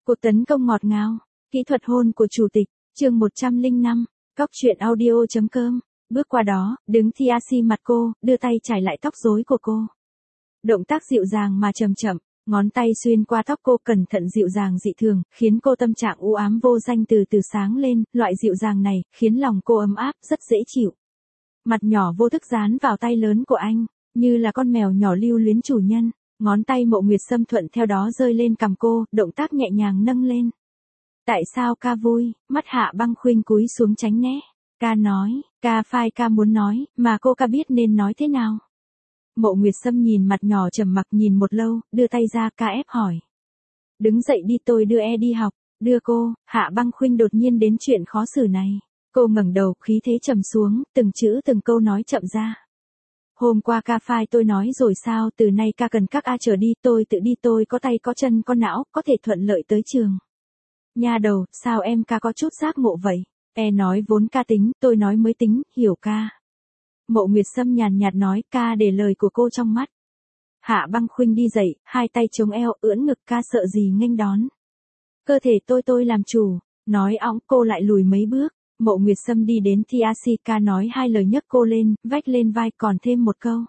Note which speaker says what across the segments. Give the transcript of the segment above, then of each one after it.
Speaker 1: Cuộc tấn công ngọt ngào, kỹ thuật hôn của chủ tịch, chương 105, Cóc truyện audio.com. Bước qua đó, đứng Thiaxi mặt cô, đưa tay chải lại tóc rối của cô. Động tác dịu dàng mà chậm chậm, ngón tay xuyên qua tóc cô cẩn thận dịu dàng dị thường, khiến cô tâm trạng u ám vô danh từ từ sáng lên, loại dịu dàng này, khiến lòng cô ấm áp, rất dễ chịu. Mặt nhỏ vô thức dán vào tay lớn của anh, như là con mèo nhỏ lưu luyến chủ nhân, ngón tay Mộ Nguyệt Sâm thuận theo đó rơi lên cằm cô, động tác nhẹ nhàng nâng lên. Tại sao ca vui, mắt Hạ Băng Khuynh cúi xuống tránh né. Ca nói, ca phai ca muốn nói, mà cô ca biết nên nói thế nào. Mộ Nguyệt Sâm nhìn mặt nhỏ trầm mặc nhìn một lâu, đưa tay ra ca ép hỏi. Đứng dậy đi tôi đưa đi học, đưa cô, Hạ Băng Khuynh đột nhiên đến chuyện khó xử này. Cô ngẩng đầu, khí thế trầm xuống, từng chữ từng câu nói chậm ra. Hôm qua ca phai tôi nói rồi sao, từ nay ca cần các trở đi, tôi tự đi, tôi có tay có chân có não, có thể thuận lợi tới trường. Nha đầu, sao em ca có chút giác ngộ vậy? Nói vốn ca tính, tôi nói mới tính, hiểu ca. Mộ Nguyệt Sâm nhàn nhạt nói, ca để lời của cô trong mắt. Hạ Băng Khuynh đi dậy, hai tay chống eo, ưỡn ngực, ca sợ gì nghênh đón. Cơ thể tôi làm chủ, nói óng cô lại lùi mấy bước. Mộ Nguyệt Sâm đi đến Thiaxi, ca nói hai lời nhấc cô lên, vách lên vai còn thêm một câu.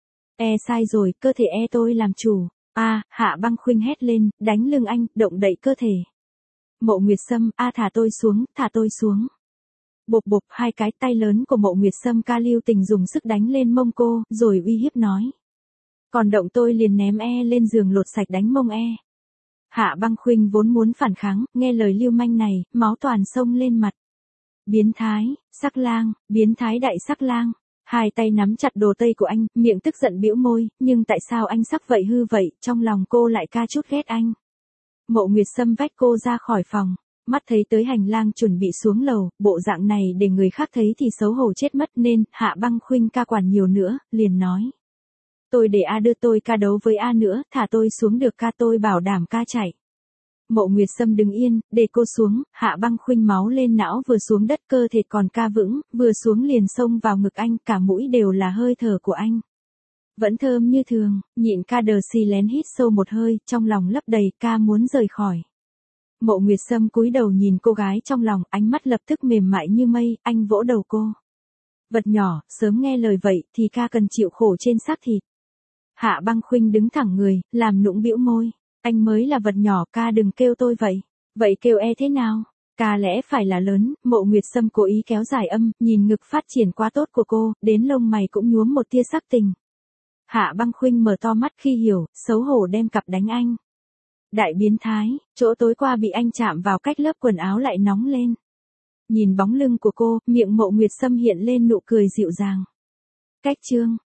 Speaker 1: Sai rồi, cơ thể tôi làm chủ. Hạ Băng Khuynh hét lên, đánh lưng anh, động đậy cơ thể. Mộ Nguyệt Sâm, thả tôi xuống, thả tôi xuống. Bộp bộp, hai cái tay lớn của Mộ Nguyệt Sâm ca lưu tình dùng sức đánh lên mông cô, rồi uy hiếp nói. Còn động tôi liền ném lên giường lột sạch đánh mông Hạ Băng Khuynh vốn muốn phản kháng, nghe lời lưu manh này, máu toàn xông lên mặt. Biến thái, sắc lang, biến thái đại sắc lang. Hai tay nắm chặt đồ tây của anh, miệng tức giận bĩu môi, nhưng tại sao anh sắc vậy hư vậy, trong lòng cô lại ca chút ghét anh. Mộ Nguyệt Sâm vách cô ra khỏi phòng, mắt thấy tới hành lang chuẩn bị xuống lầu, bộ dạng này để người khác thấy thì xấu hổ chết mất nên, Hạ Băng Khuynh ca quản nhiều nữa, liền nói. Tôi để đưa tôi ca đấu với nữa, thả tôi xuống được ca tôi bảo đảm ca chạy. Mộ Nguyệt Sâm đứng yên, để cô xuống, Hạ Băng Khuynh máu lên não vừa xuống đất cơ thể còn ca vững, vừa xuống liền xông vào ngực anh, cả mũi đều là hơi thở của anh. Vẫn thơm như thường, nhịn ca đờ xì lén hít sâu một hơi, trong lòng lấp đầy, ca muốn rời khỏi. Mộ Nguyệt Sâm cúi đầu nhìn cô gái trong lòng, ánh mắt lập tức mềm mại như mây, anh vỗ đầu cô. Vật nhỏ, sớm nghe lời vậy, thì ca cần chịu khổ trên xác thịt. Hạ Băng Khuynh đứng thẳng người, làm nũng bĩu môi. Anh mới là vật nhỏ, ca đừng kêu tôi vậy. Vậy kêu thế nào? Ca lẽ phải là lớn, Mộ Nguyệt Sâm cố ý kéo dài âm, nhìn ngực phát triển quá tốt của cô, đến lông mày cũng nhuốm một tia sắc tình. Hạ Băng Khuynh mở to mắt khi hiểu, xấu hổ đem cặp đánh anh. Đại biến thái, chỗ tối qua bị anh chạm vào cách lớp quần áo lại nóng lên. Nhìn bóng lưng của cô, miệng Mộ Nguyệt Sâm hiện lên nụ cười dịu dàng. Cách chương